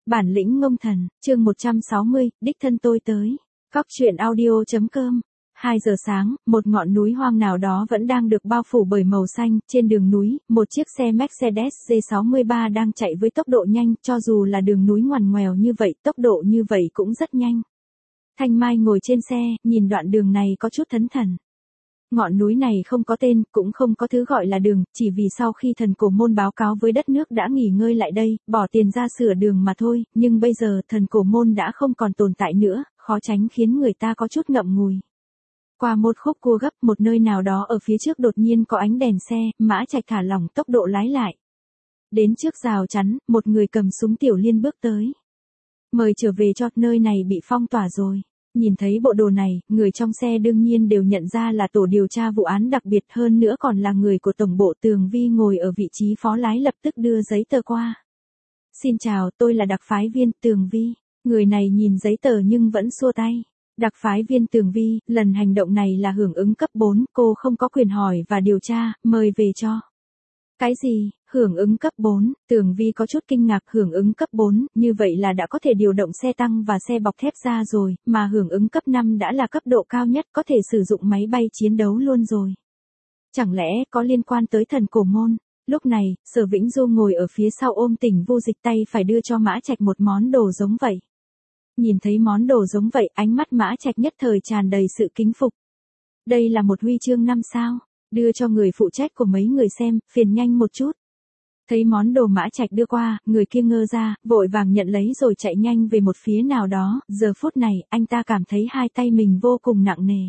Bản lĩnh ngông thần, chương 160, đích thân tôi tới. Cóc truyện audio.com. 2 giờ sáng, một ngọn núi hoang nào đó vẫn đang được bao phủ bởi màu xanh, trên đường núi, một chiếc xe Mercedes G63 đang chạy với tốc độ nhanh, cho dù là đường núi ngoằn ngoèo như vậy, tốc độ như vậy cũng rất nhanh. Thanh Mai ngồi trên xe, nhìn đoạn đường này có chút thẫn thờ. Ngọn núi này không có tên, cũng không có thứ gọi là đường, chỉ vì sau khi thần cổ môn báo cáo với đất nước đã nghỉ ngơi lại đây, bỏ tiền ra sửa đường mà thôi, nhưng bây giờ thần cổ môn đã không còn tồn tại nữa, khó tránh khiến người ta có chút ngậm ngùi. Qua một khúc cua gấp, một nơi nào đó ở phía trước đột nhiên có ánh đèn xe, Mã Trạch thả lỏng tốc độ lái lại. Đến trước rào chắn, một người cầm súng tiểu liên bước tới. Mời trở về cho, nơi này bị phong tỏa rồi. Nhìn thấy bộ đồ này, người trong xe đương nhiên đều nhận ra là tổ điều tra vụ án đặc biệt, hơn nữa còn là người của tổng bộ. Tường Vi ngồi ở vị trí phó lái lập tức đưa giấy tờ qua. Xin chào, tôi là đặc phái viên Tường Vi. Người này nhìn giấy tờ nhưng vẫn xua tay. Đặc phái viên Tường Vi, lần hành động này là hưởng ứng cấp 4, cô không có quyền hỏi và điều tra, mời về cho. Cái gì, hưởng ứng cấp 4, Tường Vi có chút kinh ngạc. Hưởng ứng cấp 4, như vậy là đã có thể điều động xe tăng và xe bọc thép ra rồi, mà hưởng ứng cấp 5 đã là cấp độ cao nhất, có thể sử dụng máy bay chiến đấu luôn rồi. Chẳng lẽ có liên quan tới thần cổ môn? Lúc này, Sở Vĩnh Du ngồi ở phía sau ôm Tỉnh Vu Dịch, tay phải đưa cho Mã Trạch một món đồ giống vậy. Nhìn thấy món đồ giống vậy, ánh mắt Mã Trạch nhất thời tràn đầy sự kính phục. Đây là một huy chương 5 sao. Đưa cho người phụ trách của mấy người xem, phiền nhanh một chút. Thấy món đồ Mã Trạch đưa qua, người kia ngơ ra, vội vàng nhận lấy rồi chạy nhanh về một phía nào đó. Giờ phút này, anh ta cảm thấy hai tay mình vô cùng nặng nề.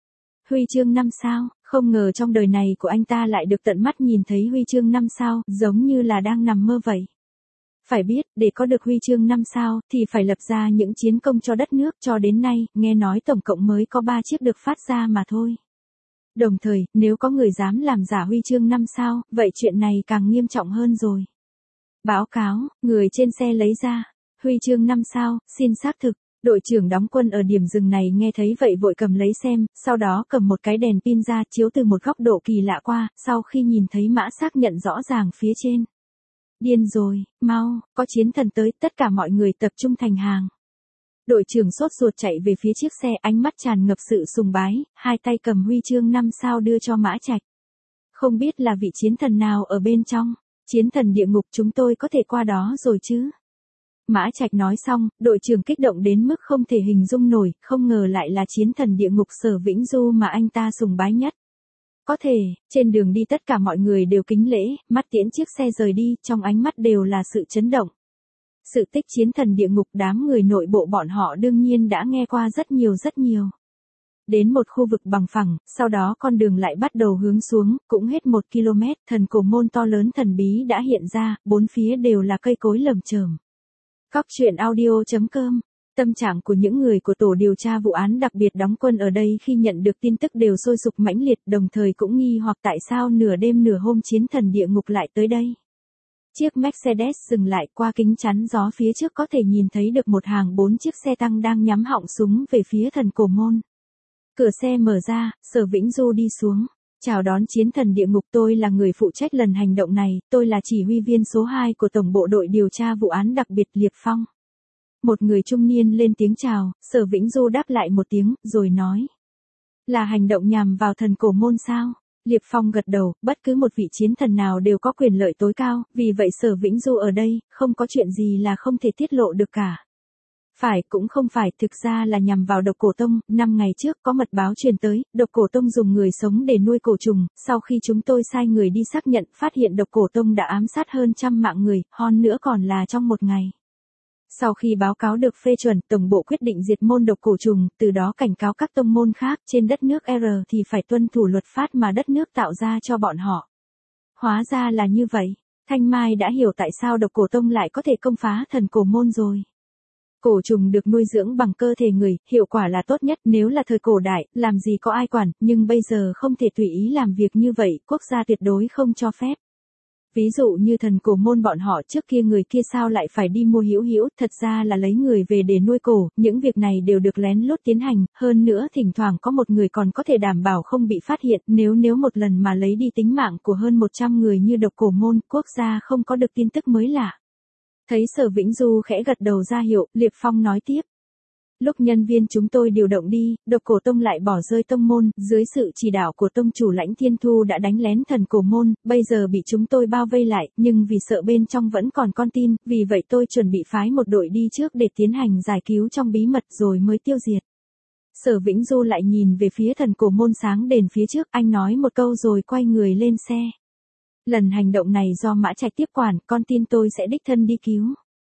Huy chương 5 sao, không ngờ trong đời này của anh ta lại được tận mắt nhìn thấy huy chương 5 sao, giống như là đang nằm mơ vậy. Phải biết, để có được huy chương 5 sao, thì phải lập ra những chiến công cho đất nước. Cho đến nay, nghe nói tổng cộng mới có 3 chiếc được phát ra mà thôi. Đồng thời, nếu có người dám làm giả huy chương 5 sao, vậy chuyện này càng nghiêm trọng hơn rồi. Báo cáo, người trên xe lấy ra. Huy chương 5 sao, xin xác thực. Đội trưởng đóng quân ở điểm dừng này nghe thấy vậy vội cầm lấy xem, sau đó cầm một cái đèn pin ra chiếu từ một góc độ kỳ lạ qua, sau khi nhìn thấy mã xác nhận rõ ràng phía trên. Điên rồi, mau, có chiến thần tới, tất cả mọi người tập trung thành hàng. Đội trưởng sốt ruột chạy về phía chiếc xe, ánh mắt tràn ngập sự sùng bái, hai tay cầm huy chương 5 sao đưa cho Mã Trạch. Không biết là vị chiến thần nào ở bên trong, chiến thần địa ngục, chúng tôi có thể qua đó rồi chứ? Mã Trạch nói xong, đội trưởng kích động đến mức không thể hình dung nổi, không ngờ lại là chiến thần địa ngục Sở Vĩnh Du mà anh ta sùng bái nhất. Có thể, trên đường đi tất cả mọi người đều kính lễ, mắt tiễn chiếc xe rời đi, trong ánh mắt đều là sự chấn động. Sự tích chiến thần địa ngục, đám người nội bộ bọn họ đương nhiên đã nghe qua rất nhiều. Đến một khu vực bằng phẳng, sau đó con đường lại bắt đầu hướng xuống, cũng hết 1 km, thần cổ môn to lớn thần bí đã hiện ra, bốn phía đều là cây cối lởm chởm. Cóc truyện audio.com. Tâm trạng của những người của tổ điều tra vụ án đặc biệt đóng quân ở đây khi nhận được tin tức đều sôi sục mãnh liệt, đồng thời cũng nghi hoặc tại sao nửa đêm nửa hôm chiến thần địa ngục lại tới đây. Chiếc Mercedes dừng lại, qua kính chắn gió phía trước có thể nhìn thấy được một hàng 4 chiếc xe tăng đang nhắm họng súng về phía thần cổ môn. Cửa xe mở ra, Sở Vĩnh Du đi xuống. Chào đón chiến thần địa ngục, tôi là người phụ trách lần hành động này, tôi là chỉ huy viên số 2 của tổng bộ đội điều tra vụ án đặc biệt Liệp Phong. Một người trung niên lên tiếng chào, Sở Vĩnh Du đáp lại một tiếng, rồi nói. Là hành động nhằm vào thần cổ môn sao? Liệp Phong gật đầu, bất cứ một vị chiến thần nào đều có quyền lợi tối cao, vì vậy Sở Vĩnh Du ở đây, không có chuyện gì là không thể tiết lộ được cả. Phải, cũng không phải, thực ra là nhằm vào Độc Cổ Tông. 5 ngày trước có mật báo truyền tới, Độc Cổ Tông dùng người sống để nuôi cổ trùng, sau khi chúng tôi sai người đi xác nhận, phát hiện Độc Cổ Tông đã ám sát hơn 100 mạng người, hơn nữa còn là trong một ngày. Sau khi báo cáo được phê chuẩn, tổng bộ quyết định diệt môn độc cổ trùng, từ đó cảnh cáo các tông môn khác trên đất nước R thì phải tuân thủ luật pháp mà đất nước tạo ra cho bọn họ. Hóa ra là như vậy, Thanh Mai đã hiểu tại sao độc cổ tông lại có thể công phá thần cổ môn rồi. Cổ trùng được nuôi dưỡng bằng cơ thể người, hiệu quả là tốt nhất, nếu là thời cổ đại, làm gì có ai quản, nhưng bây giờ không thể tùy ý làm việc như vậy, quốc gia tuyệt đối không cho phép. Ví dụ như thần cổ môn bọn họ trước kia, người kia sao lại phải đi mua hữu, thật ra là lấy người về để nuôi cổ, những việc này đều được lén lút tiến hành, hơn nữa thỉnh thoảng có một người còn có thể đảm bảo không bị phát hiện, nếu một lần mà lấy đi tính mạng của hơn 100 người như độc cổ môn, quốc gia không có được tin tức mới lạ. Thấy Sở Vĩnh Du khẽ gật đầu ra hiệu, Liệp Phong nói tiếp. Lúc nhân viên chúng tôi điều động đi, Độc Cổ Tông lại bỏ rơi tông môn, dưới sự chỉ đạo của tông chủ Lãnh Thiên Thu đã đánh lén Thần Cổ môn, bây giờ bị chúng tôi bao vây lại, nhưng vì sợ bên trong vẫn còn con tin, vì vậy tôi chuẩn bị phái một đội đi trước để tiến hành giải cứu trong bí mật rồi mới tiêu diệt. Sở Vĩnh Du lại nhìn về phía Thần Cổ môn sáng đền phía trước, anh nói một câu rồi quay người lên xe. Lần hành động này do Mã Trạch tiếp quản, con tin tôi sẽ đích thân đi cứu.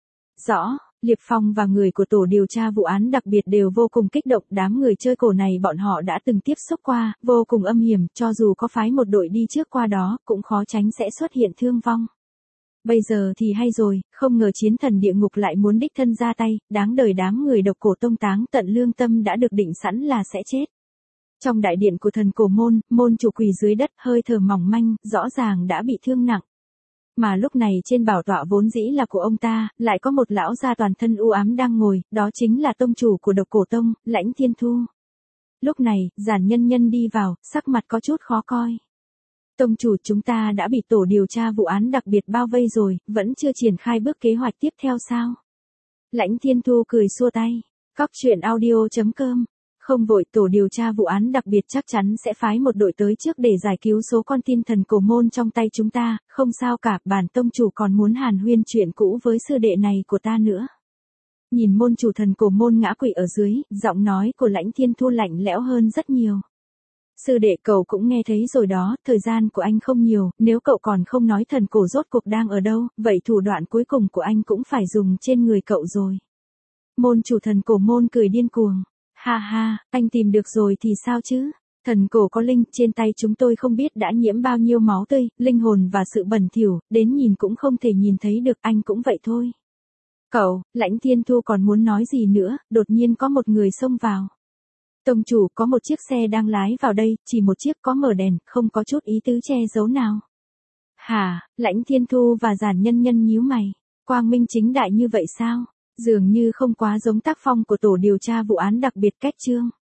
Rõ. Liệp Phong và người của tổ điều tra vụ án đặc biệt đều vô cùng kích động, đám người chơi cổ này bọn họ đã từng tiếp xúc qua, vô cùng âm hiểm, cho dù có phái một đội đi trước qua đó, cũng khó tránh sẽ xuất hiện thương vong. Bây giờ thì hay rồi, không ngờ chiến thần địa ngục lại muốn đích thân ra tay, đáng đời đám người Độc Cổ Tông táng tận lương tâm đã được định sẵn là sẽ chết. Trong đại điện của Thần Cổ môn, môn chủ quỳ dưới đất hơi thở mỏng manh, rõ ràng đã bị thương nặng. Mà lúc này trên bảo tọa vốn dĩ là của ông ta, lại có một lão già toàn thân u ám đang ngồi, đó chính là tông chủ của Độc Cổ Tông, Lãnh Thiên Thu. Lúc này, Giản Nhân Nhân đi vào, sắc mặt có chút khó coi. Tông chủ, chúng ta đã bị tổ điều tra vụ án đặc biệt bao vây rồi, vẫn chưa triển khai bước kế hoạch tiếp theo sao? Lãnh Thiên Thu cười xua tay. Cóc truyện audio.com. Không vội, tổ điều tra vụ án đặc biệt chắc chắn sẽ phái một đội tới trước để giải cứu số con tin Thần Cổ môn trong tay chúng ta, không sao cả, bản tông chủ còn muốn hàn huyên chuyện cũ với sư đệ này của ta nữa. Nhìn môn chủ Thần Cổ môn ngã quỵ ở dưới, giọng nói của Lãnh Thiên Thu lạnh lẽo hơn rất nhiều. Sư đệ, cậu cũng nghe thấy rồi đó, thời gian của anh không nhiều, nếu cậu còn không nói thần cổ rốt cuộc đang ở đâu, vậy thủ đoạn cuối cùng của anh cũng phải dùng trên người cậu rồi. Môn chủ Thần Cổ môn cười điên cuồng. Ha ha, anh tìm được rồi thì sao chứ? Thần cổ có linh, trên tay chúng tôi không biết đã nhiễm bao nhiêu máu tươi, linh hồn và sự bẩn thỉu, đến nhìn cũng không thể nhìn thấy được, anh cũng vậy thôi. Cậu, Lãnh Thiên Thu còn muốn nói gì nữa, đột nhiên có một người xông vào. Tông chủ, có một chiếc xe đang lái vào đây, chỉ một chiếc, có mở đèn, không có chút ý tứ che giấu nào. Hả, Lãnh Thiên Thu và Giản Nhân Nhân nhíu mày, quang minh chính đại như vậy sao? Dường như không quá giống tác phong của tổ điều tra vụ án đặc biệt cách chương.